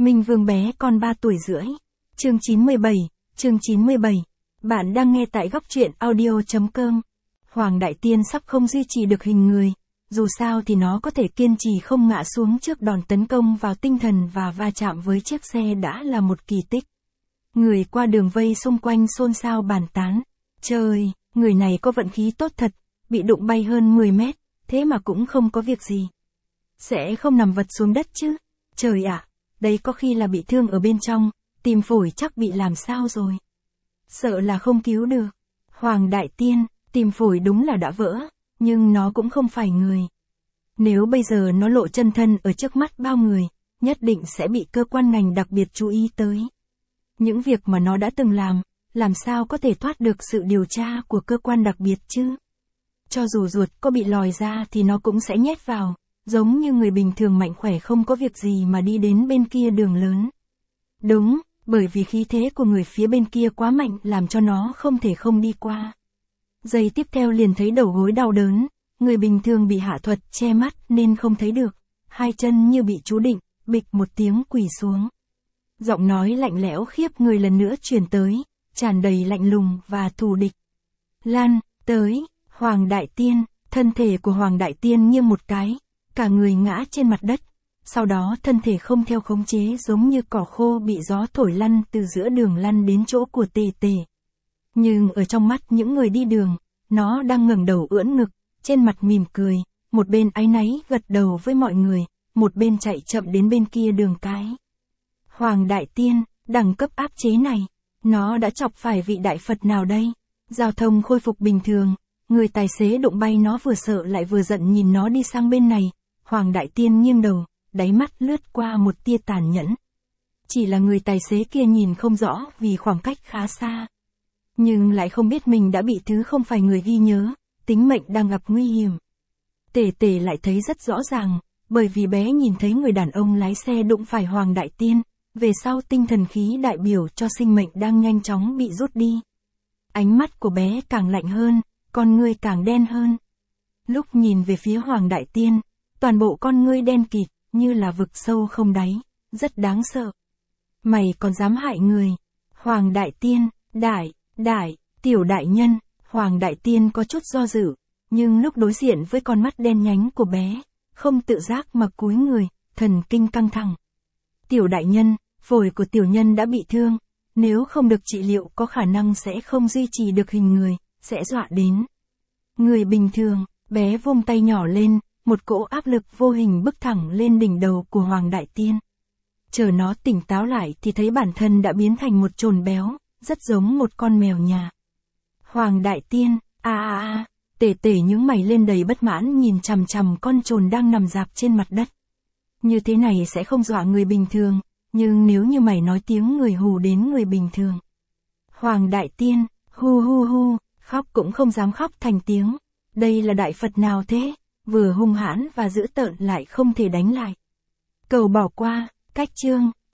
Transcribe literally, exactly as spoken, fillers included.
Minh Vương bé con ba tuổi rưỡi. Chương chín mươi bảy, chương chín mươi bảy. Bạn đang nghe tại góc truyện audio chấm com. Hoàng Đại Tiên sắp không duy trì được hình người. Dù sao thì nó có thể kiên trì không ngã xuống trước đòn tấn công vào tinh thần và va chạm với chiếc xe đã là một kỳ tích. Người qua đường vây xung quanh xôn xao bàn tán. Trời, người này có vận khí tốt thật, bị đụng bay hơn mười mét, thế mà cũng không có việc gì. Sẽ không nằm vật xuống đất chứ? Trời ạ, đấy có khi là bị thương ở bên trong, tim phổi chắc bị làm sao rồi. Sợ là không cứu được. Hoàng Đại Tiên, tim phổi đúng là đã vỡ, nhưng nó cũng không phải người. Nếu bây giờ nó lộ chân thân ở trước mắt bao người, nhất định sẽ bị cơ quan ngành đặc biệt chú ý tới. Những việc mà nó đã từng làm, làm sao có thể thoát được sự điều tra của cơ quan đặc biệt chứ? Cho dù ruột có bị lòi ra thì nó cũng sẽ nhét vào, giống như người bình thường mạnh khỏe không có việc gì mà đi đến bên kia đường lớn. Đúng, bởi vì khí thế của người phía bên kia quá mạnh làm cho nó không thể không đi qua. Giây tiếp theo liền thấy đầu gối đau đớn, người bình thường bị hạ thuật che mắt nên không thấy được, hai chân như bị chú định, bịch một tiếng quỳ xuống. Giọng nói lạnh lẽo khiếp người lần nữa truyền tới, tràn đầy lạnh lùng và thù địch. Lan, tới, Hoàng Đại Tiên, thân thể của Hoàng Đại Tiên nghiêng một cái, cả người ngã trên mặt đất, sau đó thân thể không theo khống chế giống như cỏ khô bị gió thổi lăn từ giữa đường lăn đến chỗ của Tề Tề. Nhưng ở trong mắt những người đi đường, nó đang ngẩng đầu ưỡn ngực, trên mặt mỉm cười, một bên áy náy gật đầu với mọi người, một bên chạy chậm đến bên kia đường cái. Hoàng Đại Tiên, đẳng cấp áp chế này, nó đã chọc phải vị đại Phật nào đây? Giao thông khôi phục bình thường, người tài xế đụng bay nó vừa sợ lại vừa giận nhìn nó đi sang bên này, Hoàng Đại Tiên nghiêng đầu, đáy mắt lướt qua một tia tàn nhẫn. Chỉ là người tài xế kia nhìn không rõ vì khoảng cách khá xa. Nhưng lại không biết mình đã bị thứ không phải người ghi nhớ, tính mệnh đang gặp nguy hiểm. Tề Tề lại thấy rất rõ ràng, bởi vì bé nhìn thấy người đàn ông lái xe đụng phải Hoàng Đại Tiên, về sau tinh thần khí đại biểu cho sinh mệnh đang nhanh chóng bị rút đi. Ánh mắt của bé càng lạnh hơn, con ngươi càng đen hơn. Lúc nhìn về phía Hoàng Đại Tiên, toàn bộ con ngươi đen kịt, như là vực sâu không đáy, rất đáng sợ. Mày còn dám hại người? Hoàng Đại Tiên, đại, đại, tiểu đại nhân, Hoàng Đại Tiên có chút do dự, nhưng lúc đối diện với con mắt đen nhánh của bé, không tự giác mà cúi người, thần kinh căng thẳng. Tiểu đại nhân, phổi của tiểu nhân đã bị thương, nếu không được trị liệu có khả năng sẽ không duy trì được hình người, sẽ dọa đến người bình thường. Bé vung tay nhỏ lên, một cỗ áp lực vô hình bức thẳng lên đỉnh đầu của Hoàng Đại Tiên. Chờ nó tỉnh táo lại thì thấy bản thân đã biến thành một chồn béo, rất giống một con mèo nhà. Hoàng Đại Tiên, a a a, Tề Tề nhướng mày lên đầy bất mãn nhìn chằm chằm con chồn đang nằm rạp trên mặt đất. Như thế này sẽ không dọa người bình thường, nhưng nếu như mày nói tiếng người hù đến người bình thường. Hoàng Đại Tiên, hu hu hu, khóc cũng không dám khóc thành tiếng. Đây là đại Phật nào thế? Vừa hung hãn và dữ tợn lại không thể đánh lại. Cầu bỏ qua, cách chương.